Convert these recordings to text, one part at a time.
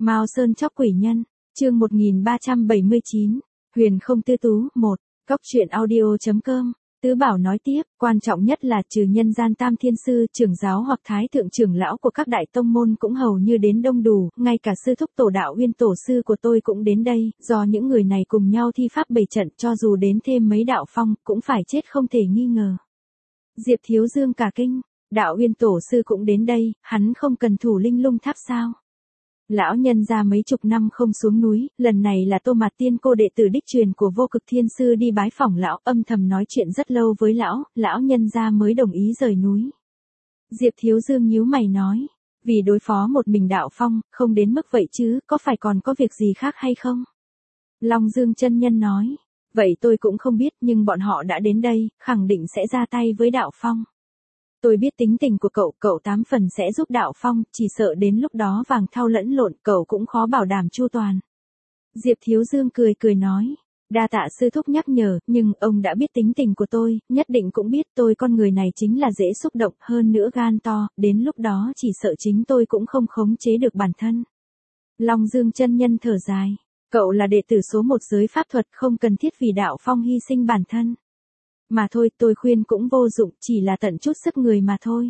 Mao Sơn chóc quỷ nhân, chương 1379, Huyền không tư tú, 1, Cóc truyện audio.com. Tứ Bảo nói tiếp, quan trọng nhất là trừ nhân gian tam thiên sư, trưởng giáo hoặc thái thượng trưởng lão của các đại tông môn cũng hầu như đến đông đủ, ngay cả sư thúc tổ đạo Uyên tổ sư của tôi cũng đến đây, do những người này cùng nhau thi pháp bày trận, cho dù đến thêm mấy đạo phong, cũng phải chết không thể nghi ngờ. Diệp Thiếu Dương cả kinh, đạo Uyên tổ sư cũng đến đây, hắn không cần thủ linh lung tháp sao? Lão nhân ra mấy chục năm không xuống núi, lần này là Tô Mạt Tiên cô đệ tử đích truyền của Vô Cực Thiên Sư đi bái phỏng lão, âm thầm nói chuyện rất lâu với lão nhân ra mới đồng ý rời núi. Diệp Thiếu Dương nhíu mày nói, vì đối phó một mình đạo phong, không đến mức vậy chứ, có phải còn có việc gì khác hay không? Long Dương chân nhân nói, vậy tôi cũng không biết nhưng bọn họ đã đến đây, khẳng định sẽ ra tay với đạo phong. Tôi biết tính tình của cậu 8 phần sẽ giúp đạo phong, chỉ sợ đến lúc đó vàng thau lẫn lộn, cậu cũng khó bảo đảm chu toàn. Diệp Thiếu Dương cười nói, đa tạ sư thúc nhắc nhở, nhưng ông đã biết tính tình của tôi, nhất định cũng biết tôi con người này chính là dễ xúc động, hơn nữa gan to, đến lúc đó chỉ sợ chính tôi cũng không khống chế được bản thân. Long Dương chân nhân thở dài, cậu là đệ tử số 1 giới pháp thuật, không cần thiết vì đạo phong hy sinh bản thân. Mà thôi, tôi khuyên cũng vô dụng, chỉ là tận chút sức người mà thôi.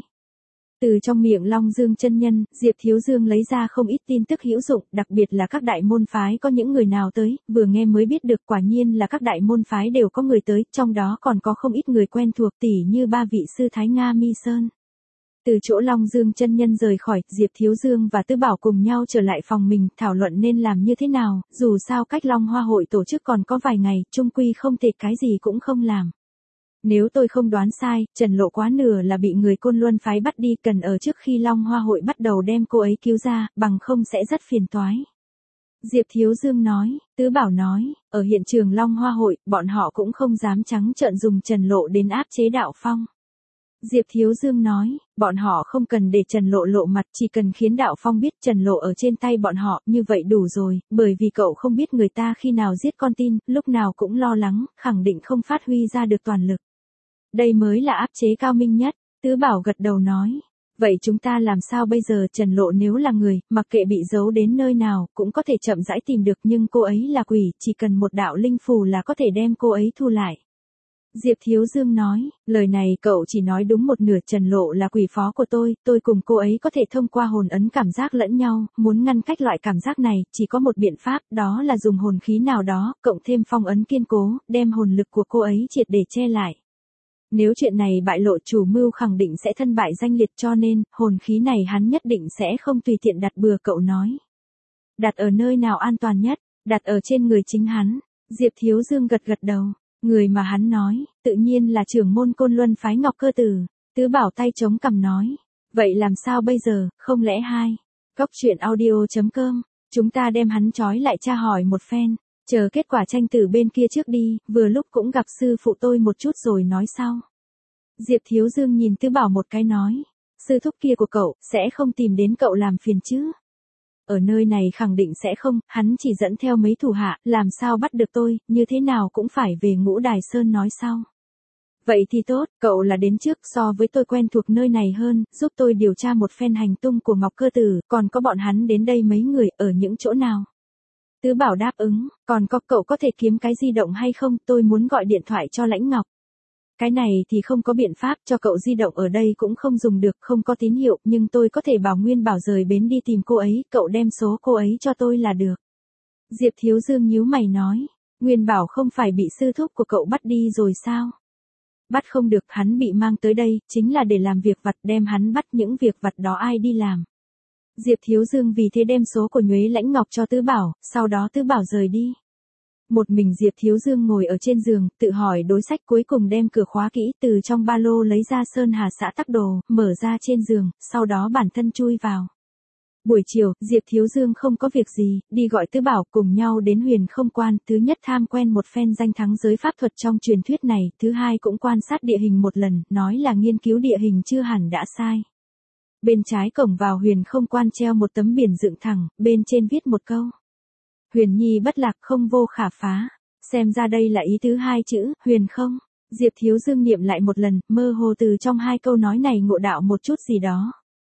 Từ trong miệng Long Dương chân nhân, Diệp Thiếu Dương lấy ra không ít tin tức hữu dụng, đặc biệt là các đại môn phái có những người nào tới, vừa nghe mới biết được quả nhiên là các đại môn phái đều có người tới, trong đó còn có không ít người quen thuộc tỉ như 3 vị sư Thái Nga Mi Sơn. Từ chỗ Long Dương chân nhân rời khỏi, Diệp Thiếu Dương và Tứ Bảo cùng nhau trở lại phòng mình, thảo luận nên làm như thế nào, dù sao cách Long Hoa hội tổ chức còn có vài ngày, chung quy không thể cái gì cũng không làm. Nếu tôi không đoán sai, Trần Lộ quá nửa là bị người Côn Luân phái bắt đi, cần ở trước khi Long Hoa hội bắt đầu đem cô ấy cứu ra, bằng không sẽ rất phiền toái. Diệp Thiếu Dương nói, Tứ Bảo nói, ở hiện trường Long Hoa hội, bọn họ cũng không dám trắng trợn dùng Trần Lộ đến áp chế đạo phong. Diệp Thiếu Dương nói, bọn họ không cần để Trần Lộ lộ mặt, chỉ cần khiến đạo phong biết Trần Lộ ở trên tay bọn họ, như vậy đủ rồi, bởi vì cậu không biết người ta khi nào giết con tin, lúc nào cũng lo lắng, khẳng định không phát huy ra được toàn lực. Đây mới là áp chế cao minh nhất, Tứ Bảo gật đầu nói. Vậy chúng ta làm sao bây giờ? Trần Lộ nếu là người, mặc kệ bị giấu đến nơi nào, cũng có thể chậm rãi tìm được, nhưng cô ấy là quỷ, chỉ cần một đạo linh phù là có thể đem cô ấy thu lại. Diệp Thiếu Dương nói, lời này cậu chỉ nói đúng một nửa, Trần Lộ là quỷ phó của tôi cùng cô ấy có thể thông qua hồn ấn cảm giác lẫn nhau, muốn ngăn cách loại cảm giác này, chỉ có một biện pháp, đó là dùng hồn khí nào đó, cộng thêm phong ấn kiên cố, đem hồn lực của cô ấy triệt để che lại. Nếu chuyện này bại lộ, chủ mưu khẳng định sẽ thân bại danh liệt, cho nên, hồn khí này hắn nhất định sẽ không tùy tiện đặt bừa, cậu nói. Đặt ở nơi nào an toàn nhất? Đặt ở trên người chính hắn. Diệp Thiếu Dương gật đầu. Người mà hắn nói, tự nhiên là trưởng môn Côn Luân phái Ngọc Cơ Tử. Tứ Bảo tay chống cằm nói. Vậy làm sao bây giờ, không lẽ Cóc truyện audio.com, chúng ta đem hắn trói lại tra hỏi một phen, chờ kết quả tranh tử bên kia trước đi, vừa lúc cũng gặp sư phụ tôi một chút rồi nói sau. Diệp Thiếu Dương nhìn Tứ Bảo một cái nói. Sư thúc kia của cậu, sẽ không tìm đến cậu làm phiền chứ? Ở nơi này khẳng định sẽ không, hắn chỉ dẫn theo mấy thủ hạ, làm sao bắt được tôi, như thế nào cũng phải về Ngũ Đài Sơn nói sau. Vậy thì tốt, cậu là đến trước, so với tôi quen thuộc nơi này hơn, giúp tôi điều tra một phen hành tung của Ngọc Cơ Tử, còn có bọn hắn đến đây mấy người, ở những chỗ nào. Tứ Bảo đáp ứng, còn có cậu có thể kiếm cái di động hay không, tôi muốn gọi điện thoại cho Lãnh Ngọc. Cái này thì không có biện pháp, cho cậu di động ở đây cũng không dùng được, không có tín hiệu, nhưng tôi có thể bảo Nguyên Bảo rời bến đi tìm cô ấy, cậu đem số cô ấy cho tôi là được. Diệp Thiếu Dương nhíu mày nói, Nguyên Bảo không phải bị sư thúc của cậu bắt đi rồi sao? Bắt không được, hắn bị mang tới đây, chính là để làm việc vặt, đem hắn bắt, những việc vặt đó ai đi làm. Diệp Thiếu Dương vì thế đem số của Nhuế Lãnh Ngọc cho Tứ Bảo, sau đó Tứ Bảo rời đi. Một mình Diệp Thiếu Dương ngồi ở trên giường, tự hỏi đối sách, cuối cùng đem cửa khóa kỹ, từ trong ba lô lấy ra Sơn Hà xã tắc đồ, mở ra trên giường, sau đó bản thân chui vào. Buổi chiều, Diệp Thiếu Dương không có việc gì, đi gọi Tứ Bảo cùng nhau đến Huyền Không Quan, thứ nhất tham quen một phen danh thắng giới pháp thuật trong truyền thuyết này, thứ hai cũng quan sát địa hình một lần, nói là nghiên cứu địa hình chưa hẳn đã sai. Bên trái cổng vào Huyền Không Quan treo một tấm biển dựng thẳng, bên trên viết một câu. Huyền nhi bất lạc, không vô khả phá. Xem ra đây là ý thứ hai chữ, huyền không. Diệp Thiếu Dương niệm lại một lần, mơ hồ từ trong hai câu nói này ngộ đạo một chút gì đó.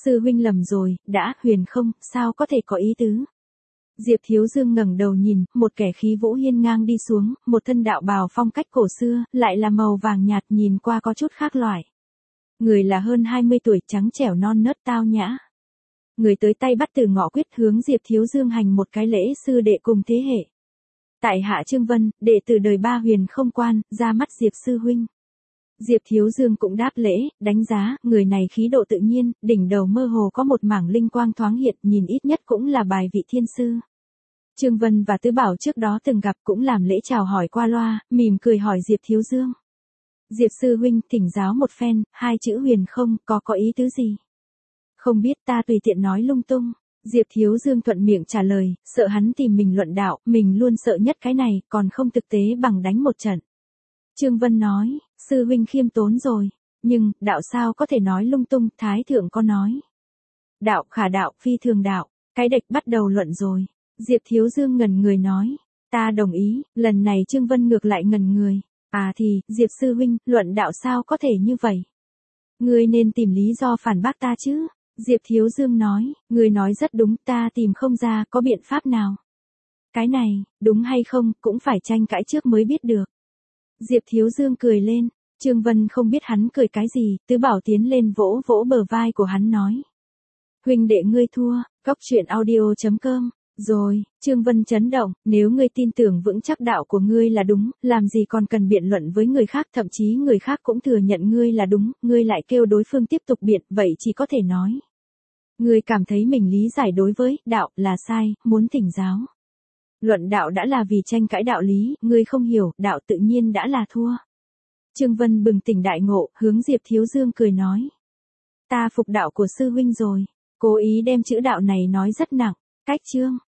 Sư huynh lầm rồi, đã, Huyền không, sao có thể có ý tứ. Diệp Thiếu Dương ngẩng đầu nhìn, một kẻ khí vũ hiên ngang đi xuống, một thân đạo bào phong cách cổ xưa, lại là màu vàng nhạt nhìn qua có chút khác loại. Người là hơn 20 tuổi, trắng trẻo non nớt tao nhã. Người tới tay bắt từ ngọ quyết hướng Diệp Thiếu Dương hành một cái lễ sư đệ cùng thế hệ. Tại hạ Trương Vân, đệ tử đời 3 Huyền không quan, ra mắt Diệp sư huynh. Diệp Thiếu Dương cũng đáp lễ, đánh giá, người này khí độ tự nhiên, đỉnh đầu mơ hồ có một mảng linh quang thoáng hiện, nhìn ít nhất cũng là bài vị thiên sư. Trương Vân và Tứ Bảo trước đó từng gặp cũng làm lễ chào hỏi qua loa, mỉm cười hỏi Diệp Thiếu Dương. Diệp sư huynh, thỉnh giáo một phen, hai chữ Huyền không, có ý tứ gì? Không biết, ta tùy tiện nói lung tung. Diệp Thiếu Dương thuận miệng trả lời, sợ hắn tìm mình luận đạo, mình luôn sợ nhất cái này, còn không thực tế bằng đánh một trận. Trương Vân nói, sư huynh khiêm tốn rồi, nhưng, đạo sao có thể nói lung tung, Thái Thượng có nói. Đạo khả đạo, phi thường đạo, cái địch bắt đầu luận rồi. Diệp Thiếu Dương ngẩn người nói, ta đồng ý, lần này Trương Vân ngược lại ngẩn người. À thì, Diệp sư huynh, luận đạo sao có thể như vậy? Ngươi nên tìm lý do phản bác ta chứ? Diệp Thiếu Dương nói, ngươi nói rất đúng, ta tìm không ra, có biện pháp nào? Cái này, đúng hay không, cũng phải tranh cãi trước mới biết được. Diệp Thiếu Dương cười lên, Trương Vân không biết hắn cười cái gì, Tứ Bảo tiến lên vỗ vỗ bờ vai của hắn nói. Huynh đệ ngươi thua, coctruyện.audio.com. Rồi, Trương Vân chấn động, nếu ngươi tin tưởng vững chắc đạo của ngươi là đúng, làm gì còn cần biện luận với người khác, thậm chí người khác cũng thừa nhận ngươi là đúng, ngươi lại kêu đối phương tiếp tục biện, vậy chỉ có thể nói. Ngươi cảm thấy mình lý giải đối với đạo là sai, muốn thỉnh giáo. Luận đạo đã là vì tranh cãi đạo lý, ngươi không hiểu, đạo tự nhiên đã là thua. Trương Vân bừng tỉnh đại ngộ, hướng Diệp Thiếu Dương cười nói. Ta phục đạo của sư huynh rồi, cố ý đem chữ đạo này nói rất nặng, cách chương.